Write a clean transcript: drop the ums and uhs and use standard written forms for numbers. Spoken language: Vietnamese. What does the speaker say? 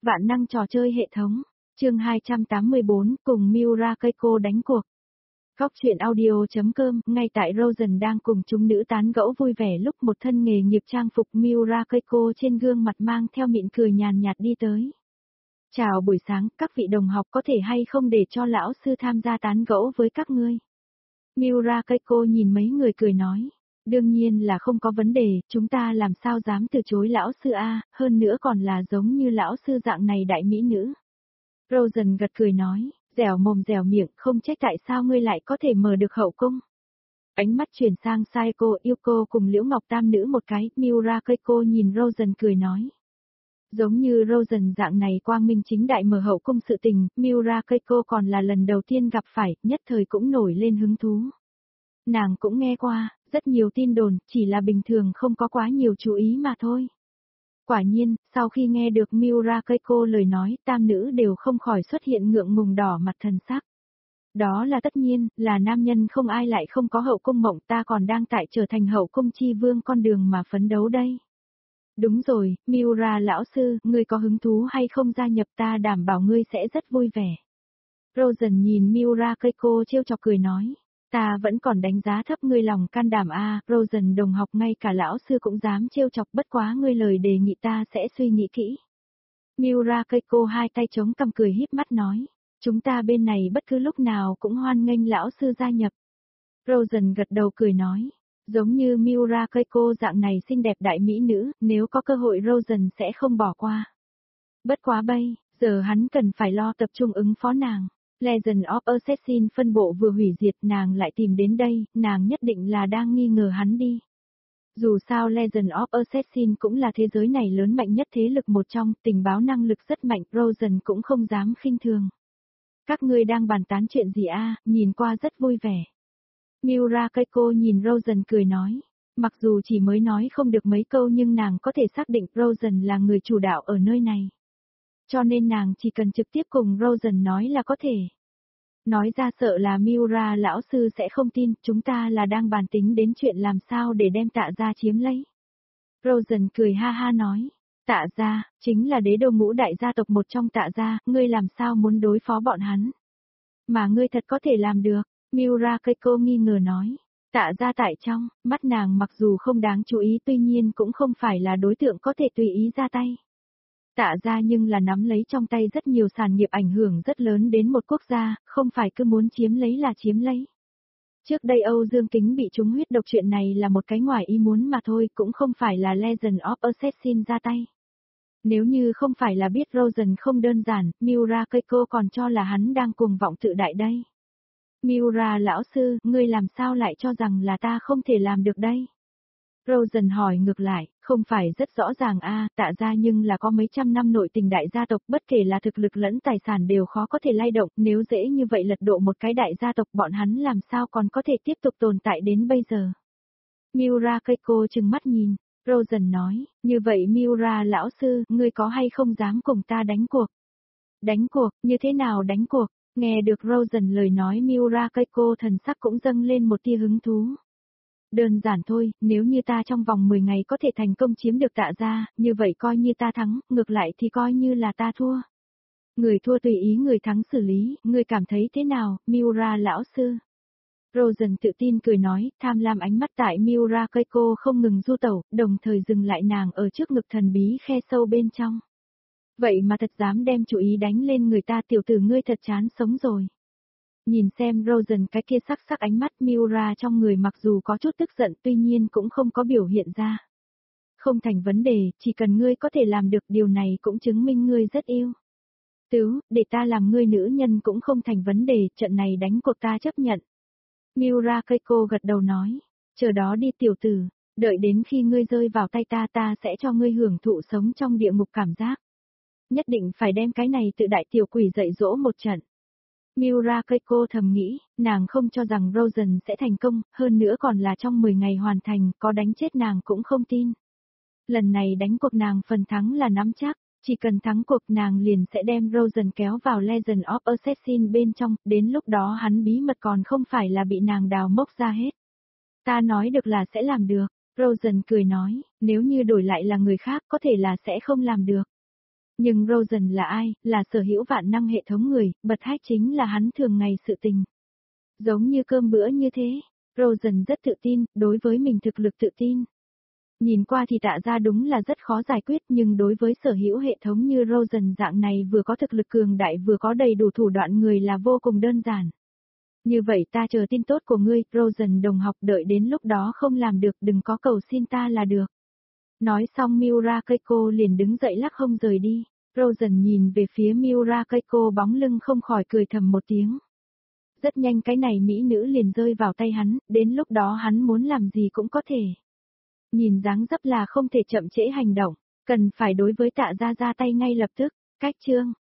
Vạn năng trò chơi hệ thống. Chương 284, cùng Miura Keiko đánh cuộc. Góc truyện audio.com. Ngay tại Rosen đang cùng chúng nữ tán gẫu vui vẻ lúc một thân nghề nghiệp trang phục Miura Keiko trên gương mặt mang theo mỉm cười nhàn nhạt đi tới. Chào buổi sáng, các vị đồng học có thể hay không để cho lão sư tham gia tán gẫu với các ngươi. Miura Keiko nhìn mấy người cười nói. Đương nhiên là không có vấn đề, chúng ta làm sao dám từ chối lão sư a, hơn nữa còn là giống như lão sư dạng này đại mỹ nữ. Rosen gật cười nói, dẻo mồm dẻo miệng, không trách tại sao ngươi lại có thể mở được hậu cung. Ánh mắt chuyển sang Saeko Yuko cùng Liễu Ngọc Tam nữ một cái, Miura Keiko nhìn Rosen cười nói. Giống như Rosen dạng này quang minh chính đại mở hậu cung sự tình, Miura Keiko còn là lần đầu tiên gặp phải, nhất thời cũng nổi lên hứng thú. Nàng cũng nghe qua, rất nhiều tin đồn, chỉ là bình thường không có quá nhiều chú ý mà thôi. Quả nhiên, sau khi nghe được Miura Keiko lời nói, tam nữ đều không khỏi xuất hiện ngượng ngùng đỏ mặt thần sắc. Đó là tất nhiên, là nam nhân không ai lại không có hậu cung mộng, ta còn đang tại trở thành hậu cung chi vương con đường mà phấn đấu đây. Đúng rồi, Miura lão sư, ngươi có hứng thú hay không gia nhập, ta đảm bảo ngươi sẽ rất vui vẻ. Rosen nhìn Miura Keiko trêu chọc cười nói. Ta vẫn còn đánh giá thấp ngươi lòng can đảm a, Rosen đồng học, ngay cả lão sư cũng dám trêu chọc, bất quá ngươi lời đề nghị ta sẽ suy nghĩ kỹ. Miura Keiko hai tay chống cằm cười híp mắt nói, chúng ta bên này bất cứ lúc nào cũng hoan nghênh lão sư gia nhập. Rosen gật đầu cười nói, giống như Miura Keiko dạng này xinh đẹp đại mỹ nữ, nếu có cơ hội Rosen sẽ không bỏ qua. Bất quá bây giờ hắn cần phải lo tập trung ứng phó nàng. Legend of Assassin phân bộ vừa hủy diệt, nàng lại tìm đến đây, nàng nhất định là đang nghi ngờ hắn đi. Dù sao Legend of Assassin cũng là thế giới này lớn mạnh nhất thế lực một trong, tình báo năng lực rất mạnh, Rosen cũng không dám khinh thường. Các ngươi đang bàn tán chuyện gì a, nhìn qua rất vui vẻ. Miura Keiko nhìn Rosen cười nói, mặc dù chỉ mới nói không được mấy câu nhưng nàng có thể xác định Rosen là người chủ đạo ở nơi này. Cho nên nàng chỉ cần trực tiếp cùng Rosen nói là có thể. Nói ra sợ là Miura lão sư sẽ không tin, chúng ta là đang bàn tính đến chuyện làm sao để đem Tạ gia chiếm lấy. Rosen cười ha ha nói, Tạ gia, chính là đế đô ngũ đại gia tộc một trong Tạ gia, ngươi làm sao muốn đối phó bọn hắn. Mà ngươi thật có thể làm được, Miura Keiko nghi ngờ nói. Tạ gia tại trong, mắt nàng mặc dù không đáng chú ý tuy nhiên cũng không phải là đối tượng có thể tùy ý ra tay. Tạ gia nhưng là nắm lấy trong tay rất nhiều sản nghiệp ảnh hưởng rất lớn đến một quốc gia, không phải cứ muốn chiếm lấy là chiếm lấy. Trước đây Âu Dương Kính bị trúng huyết độc, chuyện này là một cái ngoài ý muốn mà thôi, cũng không phải là Legend of Assassin ra tay. Nếu như không phải là biết Rosen không đơn giản, Miura Keiko còn cho là hắn đang cuồng vọng tự đại đây. Miura lão sư, ngươi làm sao lại cho rằng là ta không thể làm được đây? Rosen hỏi ngược lại, không phải rất rõ ràng a, Tạ gia nhưng là có mấy trăm năm nội tình đại gia tộc, bất kể là thực lực lẫn tài sản đều khó có thể lay động, nếu dễ như vậy lật đổ một cái đại gia tộc bọn hắn làm sao còn có thể tiếp tục tồn tại đến bây giờ. Miura Keiko trừng mắt nhìn, Rosen nói, như vậy Miura lão sư, ngươi có hay không dám cùng ta đánh cuộc? Đánh cuộc, như thế nào đánh cuộc? Nghe được Rosen lời nói, Miura Keiko thần sắc cũng dâng lên một tia hứng thú. Đơn giản thôi, nếu như ta trong vòng 10 ngày có thể thành công chiếm được Tạ gia, như vậy coi như ta thắng, ngược lại thì coi như là ta thua. Người thua tùy ý người thắng xử lý, ngươi cảm thấy thế nào, Miura lão sư? Rosen tự tin cười nói, tham lam ánh mắt tại Miura Keiko không ngừng du tẩu, đồng thời dừng lại nàng ở trước ngực thần bí khe sâu bên trong. Vậy mà thật dám đem chủ ý đánh lên người ta, tiểu tử ngươi thật chán sống rồi. Nhìn xem Rosen cái kia sắc sắc ánh mắt, Miura trong người mặc dù có chút tức giận tuy nhiên cũng không có biểu hiện ra. Không thành vấn đề, chỉ cần ngươi có thể làm được điều này cũng chứng minh ngươi rất yêu. Tứ, để ta làm ngươi nữ nhân cũng không thành vấn đề, trận này đánh cuộc ta chấp nhận. Miura Keiko gật đầu nói, chờ đó đi tiểu tử, đợi đến khi ngươi rơi vào tay ta, ta sẽ cho ngươi hưởng thụ sống trong địa ngục cảm giác. Nhất định phải đem cái này tự đại tiểu quỷ dạy dỗ một trận. Miura Keiko thầm nghĩ, nàng không cho rằng Rosen sẽ thành công, hơn nữa còn là trong 10 ngày hoàn thành, có đánh chết nàng cũng không tin. Lần này đánh cuộc nàng phần thắng là nắm chắc, chỉ cần thắng cuộc nàng liền sẽ đem Rosen kéo vào Legend of Assassin bên trong, đến lúc đó hắn bí mật còn không phải là bị nàng đào mốc ra hết. Ta nói được là sẽ làm được, Rosen cười nói, nếu như đổi lại là người khác có thể là sẽ không làm được. Nhưng Rosen là ai, là sở hữu vạn năng hệ thống người, bật hack chính là hắn thường ngày sự tình. Giống như cơm bữa như thế, Rosen rất tự tin, đối với mình thực lực tự tin. Nhìn qua thì Tạ Gia đúng là rất khó giải quyết, nhưng đối với sở hữu hệ thống như Rosen dạng này vừa có thực lực cường đại vừa có đầy đủ thủ đoạn người là vô cùng đơn giản. Như vậy ta chờ tin tốt của ngươi, Rosen đồng học, đợi đến lúc đó không làm được đừng có cầu xin ta là được. Nói xong Miura Keiko liền đứng dậy lắc hông rời đi. Rosen nhìn về phía Miura Keiko bóng lưng không khỏi cười thầm một tiếng. Rất nhanh cái này mỹ nữ liền rơi vào tay hắn, đến lúc đó hắn muốn làm gì cũng có thể. Nhìn dáng dấp là không thể chậm trễ hành động, cần phải đối với Tạ Gia ra tay ngay lập tức. Cách chương